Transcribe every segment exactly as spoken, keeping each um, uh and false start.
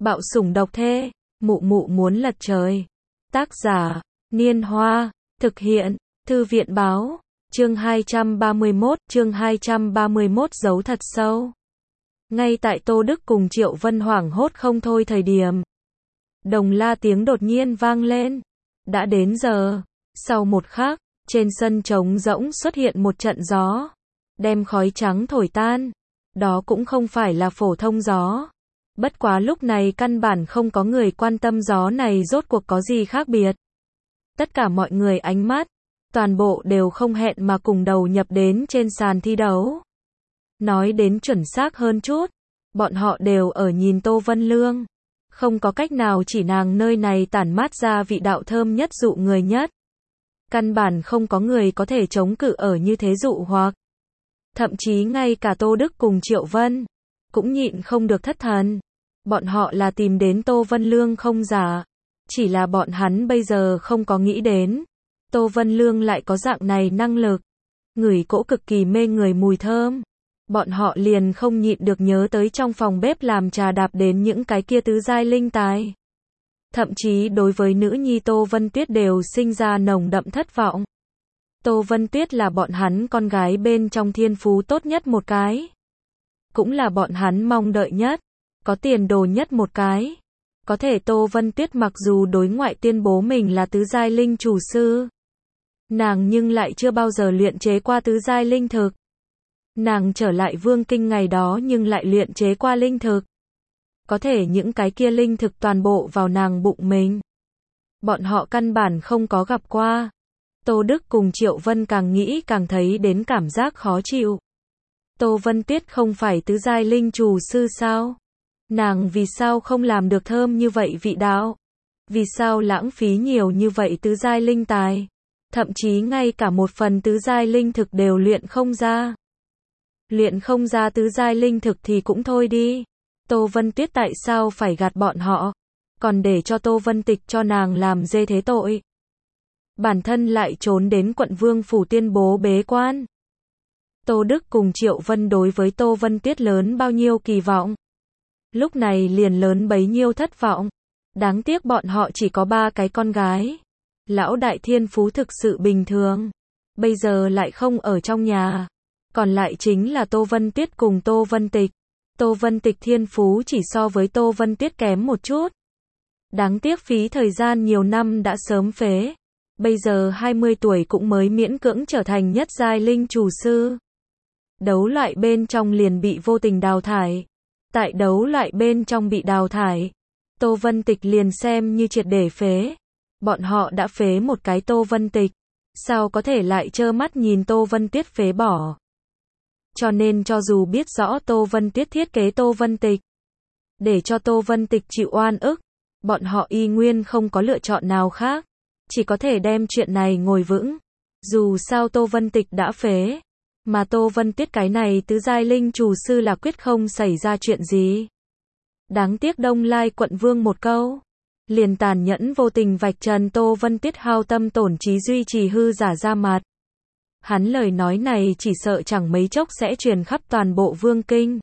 Bạo sủng độc thê, mụ mụ muốn lật trời. Tác giả, Niên Hoa, thực hiện, Thư viện Báo, chương hai trăm ba mươi mốt, chương hai trăm ba mươi mốt giấu thật sâu. Ngay tại Tô Đức cùng Triệu Vân hoảng hốt không thôi thời điểm. Đồng la tiếng đột nhiên vang lên. Đã đến giờ. Sau một khắc, trên sân trống rỗng xuất hiện một trận gió. Đem khói trắng thổi tan. Đó cũng không phải là phổ thông gió. Bất quá lúc này căn bản không có người quan tâm gió này rốt cuộc có gì khác biệt. Tất cả mọi người ánh mắt, toàn bộ đều không hẹn mà cùng đầu nhập đến trên sàn thi đấu. Nói đến chuẩn xác hơn chút, bọn họ đều ở nhìn Tô Vân Lương. Không có cách nào chỉ nàng nơi này tản mát ra vị đạo thơm nhất dụ người nhất. Căn bản không có người có thể chống cự ở như thế dụ hoặc. Thậm chí ngay cả Tô Đức cùng Triệu Vân cũng nhịn không được thất thần. Bọn họ là tìm đến Tô Vân Lương không giả. Chỉ là bọn hắn bây giờ không có nghĩ đến. Tô Vân Lương lại có dạng này năng lực. Ngửi cỗ cực kỳ mê người mùi thơm. Bọn họ liền không nhịn được nhớ tới trong phòng bếp làm trà đạp đến những cái kia tứ giai linh tài. Thậm chí đối với nữ nhi Tô Vân Tuyết đều sinh ra nồng đậm thất vọng. Tô Vân Tuyết là bọn hắn con gái bên trong thiên phú tốt nhất một cái. Cũng là bọn hắn mong đợi nhất. Có tiền đồ nhất một cái. Có thể Tô Vân Tuyết mặc dù đối ngoại tuyên bố mình là tứ giai linh chủ sư. Nàng nhưng lại chưa bao giờ luyện chế qua tứ giai linh thực. Nàng trở lại Vương Kinh ngày đó nhưng lại luyện chế qua linh thực. Có thể những cái kia linh thực toàn bộ vào nàng bụng mình. Bọn họ căn bản không có gặp qua. Tô Đức cùng Triệu Vân càng nghĩ càng thấy đến cảm giác khó chịu. Tô Vân Tuyết không phải tứ giai linh chủ sư sao? Nàng vì sao không làm được thơm như vậy vị đạo? Vì sao lãng phí nhiều như vậy tứ giai linh tài? Thậm chí ngay cả một phần tứ giai linh thực đều luyện không ra. Luyện không ra tứ giai linh thực thì cũng thôi đi. Tô Vân Tuyết tại sao phải gạt bọn họ? Còn để cho Tô Vân Tịch cho nàng làm dê thế tội. Bản thân lại trốn đến quận Vương phủ tuyên bố bế quan. Tô Đức cùng Triệu Vân đối với Tô Vân Tuyết lớn bao nhiêu kỳ vọng. Lúc này liền lớn bấy nhiêu thất vọng. Đáng tiếc bọn họ chỉ có ba cái con gái. Lão đại thiên phú thực sự bình thường. Bây giờ lại không ở trong nhà. Còn lại chính là Tô Vân Tuyết cùng Tô Vân Tịch. Tô Vân Tịch thiên phú chỉ so với Tô Vân Tuyết kém một chút. Đáng tiếc phí thời gian nhiều năm đã sớm phế. Bây giờ hai mươi tuổi cũng mới miễn cưỡng trở thành nhất giai linh chủ sư. Đấu loại bên trong liền bị vô tình đào thải. Tại đấu loại bên trong bị đào thải. Tô Vân Tịch liền xem như triệt để phế. Bọn họ đã phế một cái Tô Vân Tịch. Sao có thể lại trơ mắt nhìn Tô Vân Tuyết phế bỏ. Cho nên cho dù biết rõ Tô Vân Tuyết thiết kế Tô Vân Tịch. Để cho Tô Vân Tịch chịu oan ức. Bọn họ y nguyên không có lựa chọn nào khác. Chỉ có thể đem chuyện này ngồi vững. Dù sao Tô Vân Tịch đã phế. Mà Tô Vân Tuyết cái này tứ giai linh chủ sư là quyết không xảy ra chuyện gì. Đáng tiếc Đông Lai quận Vương một câu. Liền tàn nhẫn vô tình vạch trần Tô Vân Tuyết hao tâm tổn trí duy trì hư giả ra mặt. Hắn lời nói này chỉ sợ chẳng mấy chốc sẽ truyền khắp toàn bộ Vương Kinh.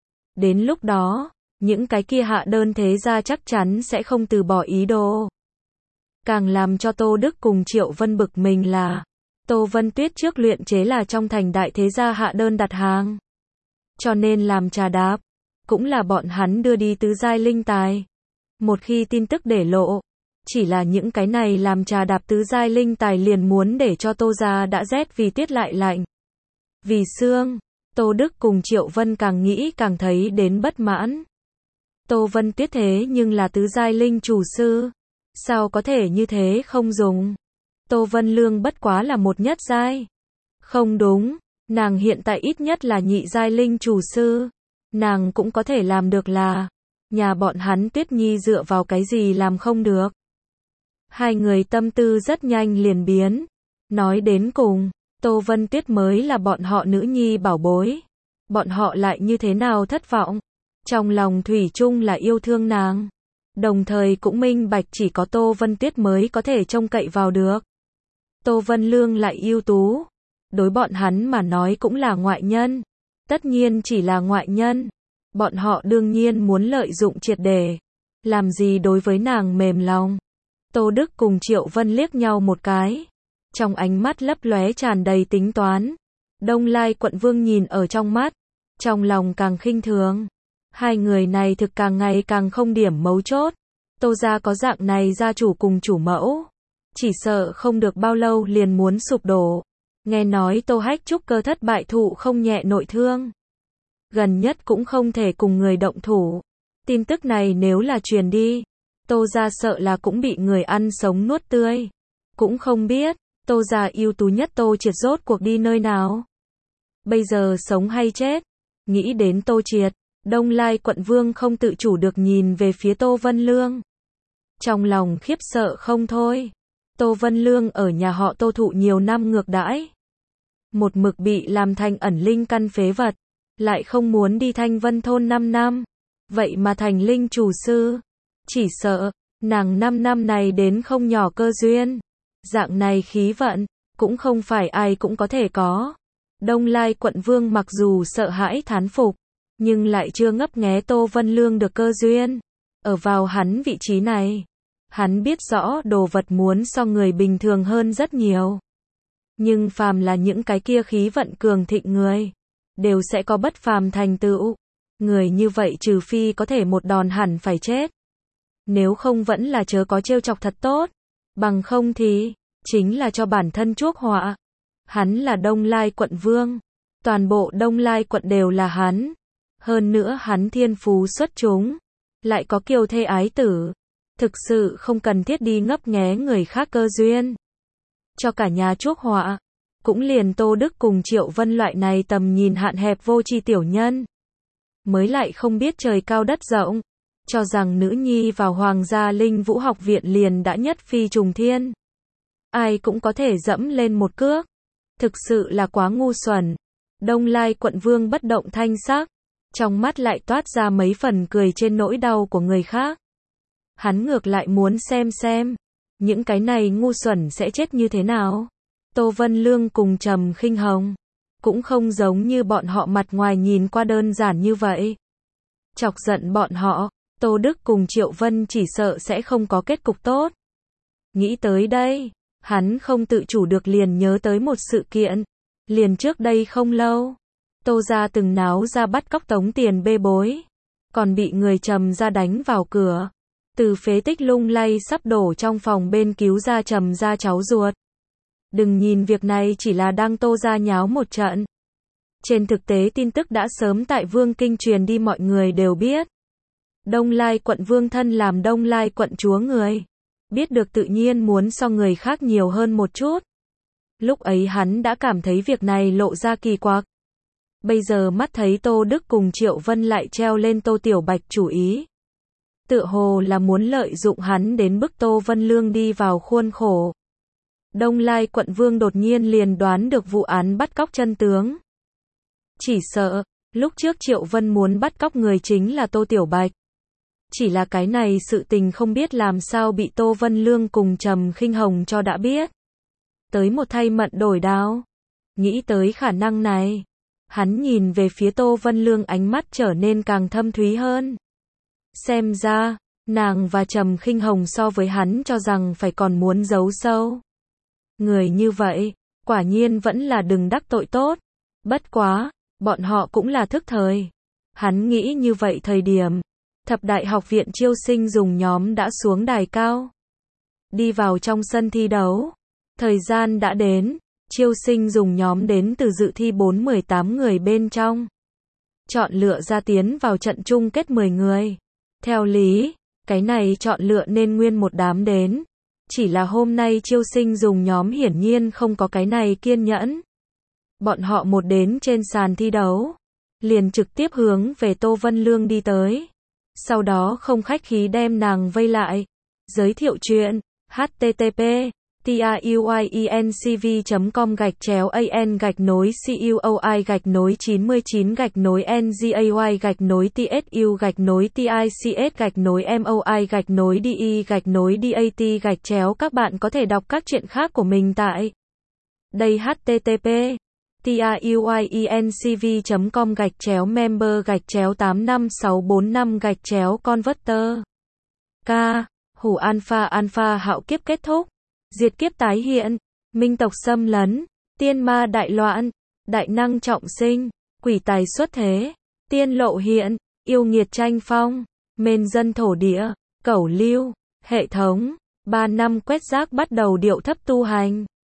Đến lúc đó, những cái kia hạ đơn thế gia chắc chắn sẽ không từ bỏ ý đồ. Càng làm cho Tô Đức cùng Triệu Vân bực mình là Tô Vân Tuyết trước luyện chế là trong thành đại thế gia hạ đơn đặt hàng. Cho nên làm trà đạp, cũng là bọn hắn đưa đi tứ giai linh tài. Một khi tin tức để lộ, chỉ là những cái này làm trà đạp tứ giai linh tài liền muốn để cho Tô gia đã rét vì tiết lại lạnh. Vì xương, Tô Đức cùng Triệu Vân càng nghĩ càng thấy đến bất mãn. Tô Vân Tuyết thế nhưng là tứ giai linh chủ sư. Sao có thể như thế không dùng? Tô Vân Lương bất quá là một nhất giai. Không đúng, nàng hiện tại ít nhất là nhị giai linh chủ sư. Nàng cũng có thể làm được là. Nhà bọn hắn Tuyết Nhi dựa vào cái gì làm không được. Hai người tâm tư rất nhanh liền biến. Nói đến cùng, Tô Vân Tuyết mới là bọn họ nữ nhi bảo bối. Bọn họ lại như thế nào thất vọng. Trong lòng thủy chung là yêu thương nàng. Đồng thời cũng minh bạch chỉ có Tô Vân Tuyết mới có thể trông cậy vào được. Tô Vân Lương lại ưu tú. Đối bọn hắn mà nói cũng là ngoại nhân. Tất nhiên chỉ là ngoại nhân. Bọn họ đương nhiên muốn lợi dụng triệt để. làm gì đối với nàng mềm lòng. Tô Đức cùng Triệu Vân liếc nhau một cái. Trong ánh mắt lấp lóe tràn đầy tính toán. Đông Lai quận vương nhìn ở trong mắt. Trong lòng càng khinh thường. Hai người này thực càng ngày càng không điểm mấu chốt. Tô gia có dạng này gia chủ cùng chủ mẫu. Chỉ sợ không được bao lâu liền muốn sụp đổ. Nghe nói Tô Hách trúc cơ thất bại thụ không nhẹ nội thương. Gần nhất cũng không thể cùng người động thủ. Tin tức này nếu là truyền đi, Tô gia sợ là cũng bị người ăn sống nuốt tươi. Cũng không biết, Tô gia ưu tú nhất Tô Triệt rốt cuộc đi nơi nào. Bây giờ sống hay chết. Nghĩ đến Tô Triệt, Đông Lai quận vương không tự chủ được nhìn về phía Tô Vân Lương. Trong lòng khiếp sợ không thôi. Tô Vân Lương ở nhà họ Tô thụ nhiều năm ngược đãi. Một mực bị làm thành ẩn linh căn phế vật. Lại không muốn đi Thanh Vân thôn năm năm. Vậy mà thành linh chủ sư. Chỉ sợ, nàng năm năm này đến không nhỏ cơ duyên. Dạng này khí vận, cũng không phải ai cũng có thể có. Đông Lai quận vương mặc dù sợ hãi thán phục, nhưng lại chưa ngấp nghé Tô Vân Lương được cơ duyên. Ở vào hắn vị trí này, hắn biết rõ đồ vật muốn so người bình thường hơn rất nhiều. Nhưng phàm là những cái kia khí vận cường thịnh người, đều sẽ có bất phàm thành tựu. Người như vậy trừ phi có thể một đòn hẳn phải chết. Nếu không vẫn là chớ có trêu chọc thật tốt. Bằng không thì, chính là cho bản thân chuốc họa. Hắn là Đông Lai quận vương. Toàn bộ Đông Lai quận đều là hắn. Hơn nữa hắn thiên phú xuất chúng. Lại có kiều thê ái tử. Thực sự không cần thiết đi ngấp nghé người khác cơ duyên. Cho cả nhà chuốc họa. Cũng liền Tô Đức cùng Triệu Vân loại này tầm nhìn hạn hẹp vô tri tiểu nhân. Mới lại không biết trời cao đất rộng. Cho rằng nữ nhi vào Hoàng gia Linh Vũ học viện liền đã nhất phi trùng thiên. Ai cũng có thể dẫm lên một cước. Thực sự là quá ngu xuẩn. Đông Lai quận vương bất động thanh sắc. Trong mắt lại toát ra mấy phần cười trên nỗi đau của người khác. Hắn ngược lại muốn xem xem. Những cái này ngu xuẩn sẽ chết như thế nào. Tô Vân Lương cùng Trầm Khinh Hồng. Cũng không giống như bọn họ mặt ngoài nhìn qua đơn giản như vậy. Chọc giận bọn họ. Tô Đức cùng Triệu Vân chỉ sợ sẽ không có kết cục tốt. Nghĩ tới đây, hắn không tự chủ được liền nhớ tới một sự kiện. Liền trước đây không lâu, Tô gia từng náo ra bắt cóc tống tiền bê bối. Còn bị người Trầm gia đánh vào cửa. Từ phế tích lung lay sắp đổ trong phòng bên cứu ra Trầm gia cháu ruột. Đừng nhìn việc này chỉ là đang Tô gia nháo một trận. Trên thực tế tin tức đã sớm tại Vương Kinh truyền đi mọi người đều biết. Đông Lai quận vương thân làm Đông Lai quận chúa người. Biết được tự nhiên muốn so người khác nhiều hơn một chút. Lúc ấy hắn đã cảm thấy việc này lộ ra kỳ quặc. Bây giờ mắt thấy Tô Đức cùng Triệu Vân lại treo lên Tô Tiểu Bạch chủ ý. Tựa hồ là muốn lợi dụng hắn đến bức Tô Vân Lương đi vào khuôn khổ. Đông Lai quận vương đột nhiên liền đoán được vụ án bắt cóc chân tướng. Chỉ sợ, lúc trước Triệu Vân muốn bắt cóc người chính là Tô Tiểu Bạch. Chỉ là cái này sự tình không biết làm sao bị Tô Vân Lương cùng Trầm Khinh Hồng cho đã biết. Tới một thay mận đổi đao. Nghĩ tới khả năng này. Hắn nhìn về phía Tô Vân Lương ánh mắt trở nên càng thâm thúy hơn. Xem ra, nàng và Trầm Khinh Hồng so với hắn cho rằng phải còn muốn giấu sâu. Người như vậy, quả nhiên vẫn là đừng đắc tội tốt. Bất quá, bọn họ cũng là thức thời. Hắn nghĩ như vậy thời điểm. Thập đại học viện chiêu sinh dùng nhóm đã xuống đài cao. Đi vào trong sân thi đấu. Thời gian đã đến. Chiêu sinh dùng nhóm đến từ dự thi bốn mười tám người bên trong. Chọn lựa ra tiến vào trận chung kết mười người. Theo lý, cái này chọn lựa nên nguyên một đám đến. Chỉ là hôm nay chiêu sinh dùng nhóm hiển nhiên không có cái này kiên nhẫn. Bọn họ một đến trên sàn thi đấu. Liền trực tiếp hướng về Tô Vân Lương đi tới. Sau đó không khách khí đem nàng vây lại. Giới thiệu chuyện. H T T P truyencv chấm com gạch chéo an gạch nối cuoi gạch nối chín mươi chín gạch nối ngay gạch nối tsu gạch nối tics gạch nối moi gạch nối de gạch nối dat gạch chéo. Các bạn có thể đọc các chuyện khác của mình tại đây. H T T P truyencv chấm com gạch chéo member gạch chéo tám năm sáu bốn năm gạch chéo converter K. Hủ alpha alpha hạo kiếp kết thúc. Diệt kiếp tái hiện. Minh tộc xâm lấn. Tiên ma đại loạn. Đại năng trọng sinh. Quỷ tài xuất thế. Tiên lộ hiện. Yêu nghiệt tranh phong. Mên dân thổ địa. Cẩu lưu. Hệ thống. Ba năm quét rác bắt đầu điệu thấp tu hành.